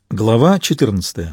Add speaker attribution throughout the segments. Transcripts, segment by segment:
Speaker 1: Глава 14.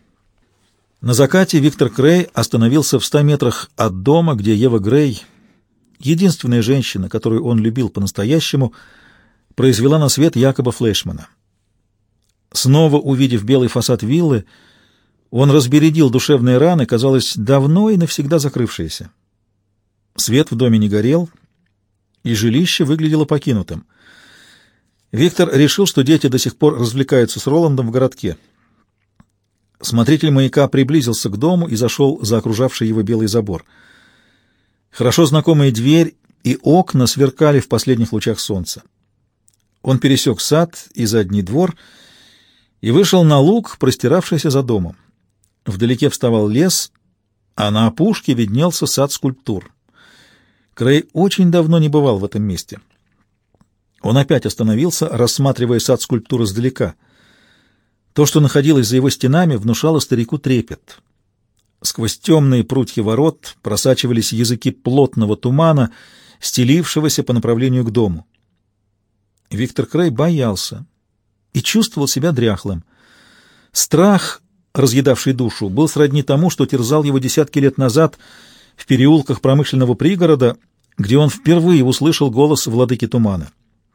Speaker 1: На закате Виктор Крей остановился в 100 метрах от дома, где Ева Грей, единственная женщина, которую он любил по-настоящему, произвела на свет Якоба Флейшмана. Снова увидев белый фасад виллы, он разбередил душевные раны, казалось, давно и навсегда закрывшиеся. Свет в доме не горел, и жилище выглядело покинутым. Виктор решил, что дети до сих пор развлекаются с Роландом в городке. Смотритель маяка приблизился к дому и зашел за окружавший его белый забор. Хорошо знакомая дверь и окна сверкали в последних лучах солнца. Он пересек сад и задний двор и вышел на луг, простиравшийся за домом. Вдалеке вставал лес, а на опушке виднелся сад скульптур. Крей очень давно не бывал в этом месте. Он опять остановился, рассматривая сад скульптур издалека. То, что находилось за его стенами, внушало старику трепет. Сквозь темные прутья ворот просачивались языки плотного тумана, стелившегося по направлению к дому. Виктор Крей боялся и чувствовал себя дряхлым. Страх, разъедавший душу, был сродни тому, что терзал его десятки лет назад в переулках промышленного пригорода, где он впервые услышал голос владыки тумана.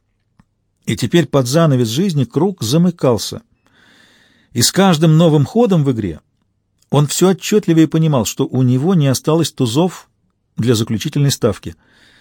Speaker 1: И теперь под занавес жизни круг замыкался. И с каждым новым ходом в игре он все отчетливее понимал, что у него не осталось тузов для заключительной ставки.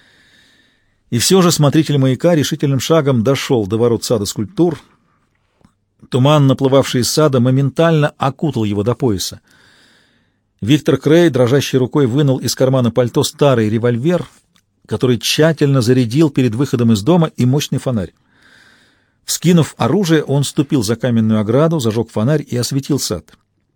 Speaker 1: И все же смотритель маяка решительным шагом дошел до ворот сада скульптур. Туман, наплывавший из сада, моментально окутал его до пояса. Виктор Крей дрожащей рукой вынул из кармана пальто старый револьвер, который тщательно зарядил перед выходом из дома, и мощный фонарь. Вскинув оружие, он ступил за каменную ограду, зажег фонарь и осветил сад.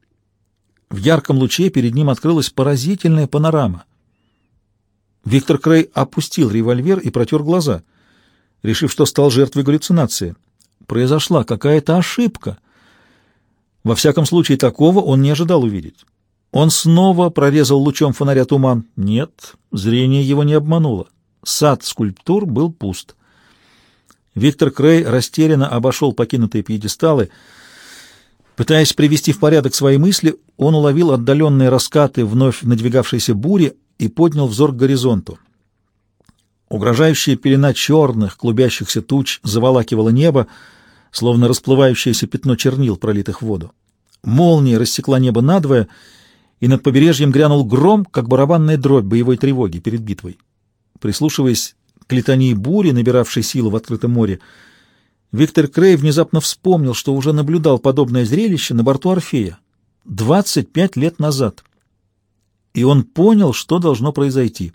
Speaker 1: В ярком луче перед ним открылась поразительная панорама. Виктор Крей опустил револьвер и протер глаза, решив, что стал жертвой галлюцинации. Произошла какая-то ошибка. Во всяком случае, такого он не ожидал увидеть. Он снова прорезал лучом фонаря туман. Нет, зрение его не обмануло. Сад скульптур был пуст. Виктор Крей растерянно обошел покинутые пьедесталы. Пытаясь привести в порядок свои мысли, он уловил отдаленные раскаты вновь надвигавшейся бури и поднял взор к горизонту. Угрожающая пелена черных, клубящихся туч заволакивала небо, словно расплывающееся пятно чернил, пролитых в воду. Молния рассекла небо надвое, и над побережьем грянул гром, как барабанная дробь боевой тревоги перед битвой. Прислушиваясь к летании бури, набиравшей силу в открытом море, Виктор Крей внезапно вспомнил, что уже наблюдал подобное зрелище на борту Орфея 25 лет назад. И он понял, что должно произойти.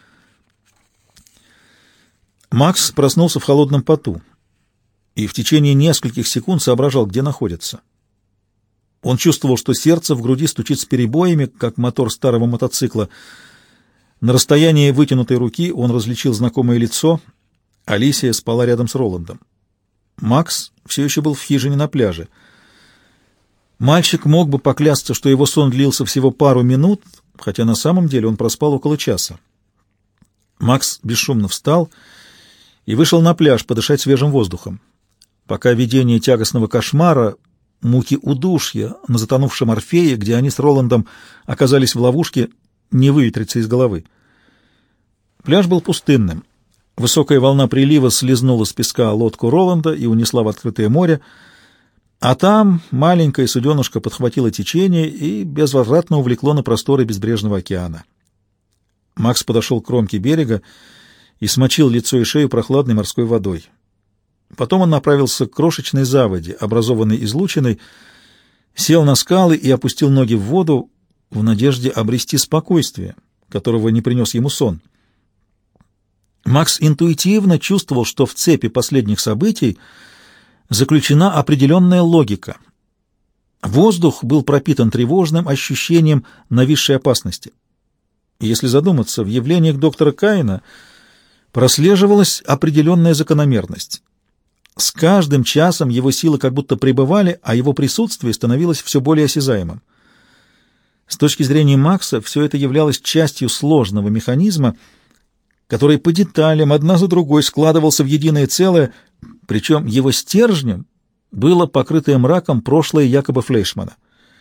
Speaker 1: Макс проснулся в холодном поту и в течение нескольких секунд соображал, где находится. Он чувствовал, что сердце в груди стучит с перебоями, как мотор старого мотоцикла. На расстоянии вытянутой руки он различил знакомое лицо. Алисия спала рядом с Роландом. Макс все еще был в хижине на пляже. Мальчик мог бы поклясться, что его сон длился всего пару минут, хотя на самом деле он проспал около часа. Макс бесшумно встал и вышел на пляж подышать свежим воздухом. Пока видение тягостного кошмара, муки удушья на затонувшем Орфее, где они с Роландом оказались в ловушке, не выветрится из головы. Пляж был пустынным. Высокая волна прилива слезнула с песка лодку Роланда и унесла в открытое море, а там маленькое суденышко подхватило течение и безвозвратно увлекло на просторы безбрежного океана. Макс подошел к кромке берега и смочил лицо и шею прохладной морской водой. Потом он направился к крошечной заводе, образованной излучиной, сел на скалы и опустил ноги в воду в надежде обрести спокойствие, которого не принес ему сон. Макс интуитивно чувствовал, что в цепи последних событий заключена определенная логика. Воздух был пропитан тревожным ощущением нависшей опасности. И если задуматься, в явлениях доктора Каина прослеживалась определенная закономерность. С каждым часом его силы как будто пребывали, а его присутствие становилось все более осязаемым. С точки зрения Макса все это являлось частью сложного механизма, который по деталям одна за другой складывался в единое целое, причем его стержнем было покрытое мраком прошлое Якоба Флейшмана.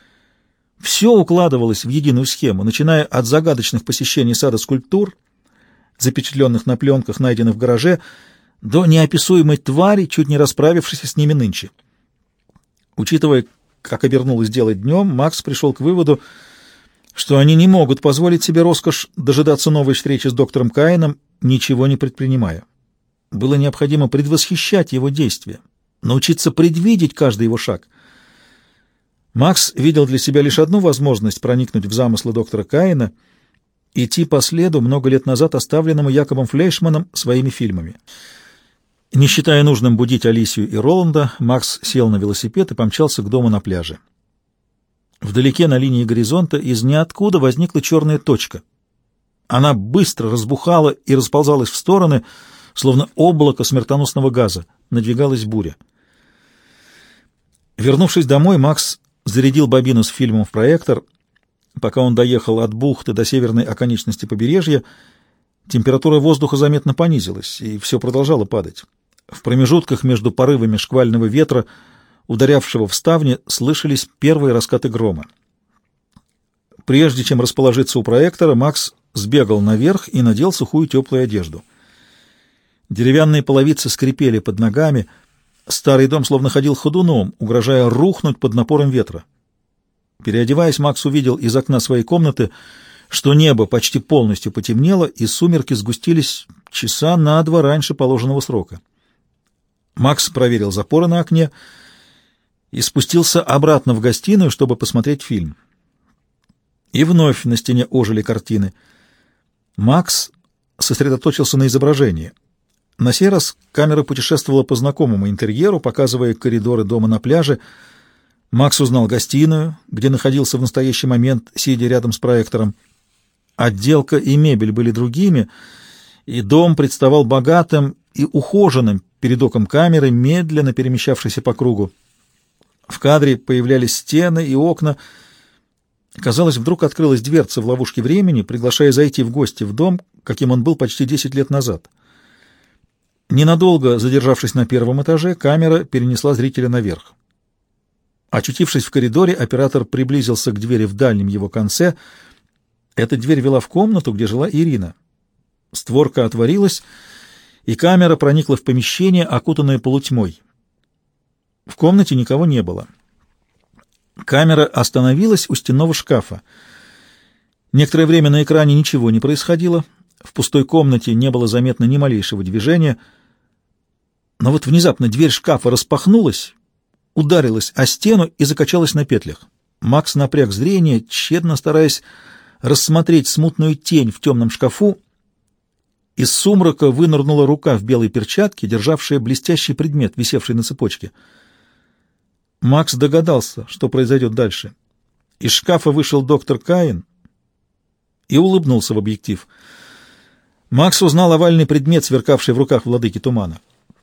Speaker 1: Все укладывалось в единую схему, начиная от загадочных посещений сада скульптур, запечатленных на пленках, найденных в гараже, до неописуемой твари, чуть не расправившейся с ними нынче. Учитывая, как обернулось дело днем, Макс пришел к выводу, что они не могут позволить себе роскошь дожидаться новой встречи с доктором Каином, ничего не предпринимая. Было необходимо предвосхищать его действия, научиться предвидеть каждый его шаг. Макс видел для себя лишь одну возможность проникнуть в замыслы доктора Каина, идти по следу, много лет назад оставленному Якобом Флейшманом своими фильмами. Не считая нужным будить Алисию и Роланда, Макс сел на велосипед и помчался к дому на пляже. Вдалеке на линии горизонта из ниоткуда возникла черная точка. Она быстро разбухала и расползалась в стороны, словно облако смертоносного газа. Надвигалась буря. Вернувшись домой, Макс зарядил бобину с фильмом в проектор. Пока он доехал от бухты до северной оконечности побережья, температура воздуха заметно понизилась, и все продолжало падать. В промежутках между порывами шквального ветра, ударявшего в ставни, слышались первые раскаты грома. Прежде чем расположиться у проектора, Макс сбегал наверх и надел сухую теплую одежду. Деревянные половицы скрипели под ногами, старый дом словно ходил ходуном, угрожая рухнуть под напором ветра. Переодеваясь, Макс увидел из окна своей комнаты, что небо почти полностью потемнело, и сумерки сгустились часа на 2 раньше положенного срока. Макс проверил запоры на окне и спустился обратно в гостиную, чтобы посмотреть фильм. И вновь на стене ожили картины. Макс сосредоточился на изображении. На сей раз камера путешествовала по знакомому интерьеру, показывая коридоры дома на пляже. Макс узнал гостиную, где находился в настоящий момент, сидя рядом с проектором. Отделка и мебель были другими, и дом представал богатым и ухоженным перед оком камеры, медленно перемещавшейся по кругу. В кадре появлялись стены и окна. Казалось, вдруг открылась дверца в ловушке времени, приглашая зайти в гости в дом, каким он был почти 10 лет назад. Ненадолго задержавшись на 1-м этаже, камера перенесла зрителя наверх. Очутившись в коридоре, оператор приблизился к двери в дальнем его конце. Эта дверь вела в комнату, где жила Ирина. Створка отворилась, и камера проникла в помещение, окутанное полутьмой. В комнате никого не было. Камера остановилась у стенного шкафа. Некоторое время на экране ничего не происходило. В пустой комнате не было заметно ни малейшего движения. Но вот внезапно дверь шкафа распахнулась, ударилась о стену и закачалась на петлях. Макс напряг зрение, тщетно стараясь рассмотреть смутную тень в темном шкафу. Из сумрака вынырнула рука в белой перчатке, державшая блестящий предмет, висевший на цепочке. Макс догадался, что произойдет дальше. Из шкафа вышел доктор Каин и улыбнулся в объектив. Макс узнал овальный предмет, сверкавший в руках владыки тумана.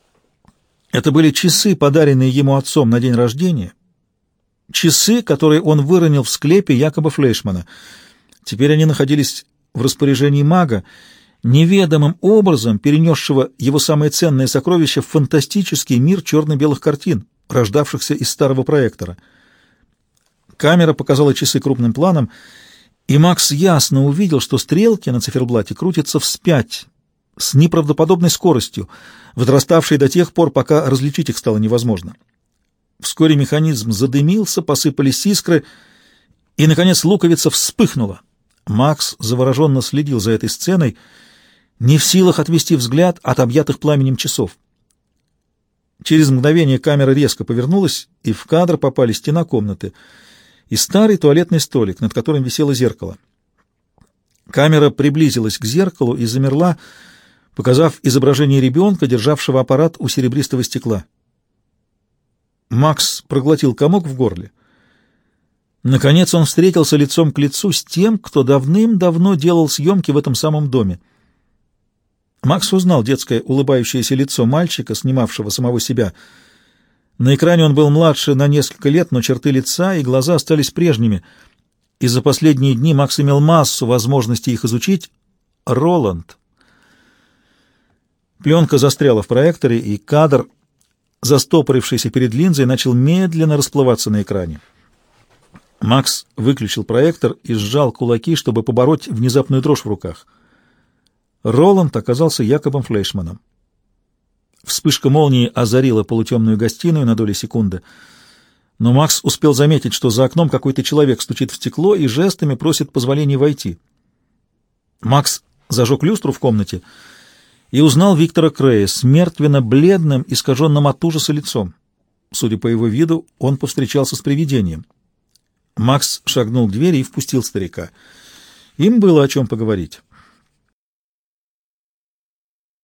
Speaker 1: Это были часы, подаренные ему отцом на день рождения. Часы, которые он выронил в склепе Якоба Флейшмана. Теперь они находились в распоряжении мага, неведомым образом перенесшего его самое ценное сокровище в фантастический мир черно-белых картин, рождавшихся из старого проектора. Камера показала часы крупным планом, и Макс ясно увидел, что стрелки на циферблате крутятся вспять с неправдоподобной скоростью, возраставшей до тех пор, пока различить их стало невозможно. Вскоре механизм задымился, посыпались искры, и, наконец, луковица вспыхнула. Макс завороженно следил за этой сценой, не в силах отвести взгляд от объятых пламенем часов. Через мгновение камера резко повернулась, и в кадр попали стена комнаты и старый туалетный столик, над которым висело зеркало. Камера приблизилась к зеркалу и замерла, показав изображение ребенка, державшего аппарат у серебристого стекла. Макс проглотил комок в горле. Наконец он встретился лицом к лицу с тем, кто давным-давно делал съемки в этом самом доме. Макс узнал детское улыбающееся лицо мальчика, снимавшего самого себя. На экране он был младше на несколько лет, но черты лица и глаза остались прежними. И за последние дни Макс имел массу возможностей их изучить. Роланд. Пленка застряла в проекторе, и кадр застопорившийся перед линзой, начал медленно расплываться на экране. Макс выключил проектор и сжал кулаки, чтобы побороть внезапную дрожь в руках. Роланд оказался Якобом Флейшманом. Вспышка молнии озарила полутемную гостиную на долю секунды, но Макс успел заметить, что за окном какой-то человек стучит в стекло и жестами просит позволения войти. Макс зажег люстру в комнате и узнал Виктора Крэя с мертвенно-бледным, искаженным от ужаса лицом. Судя по его виду, он повстречался с привидением. Макс шагнул к двери и впустил старика. Им было о чем поговорить.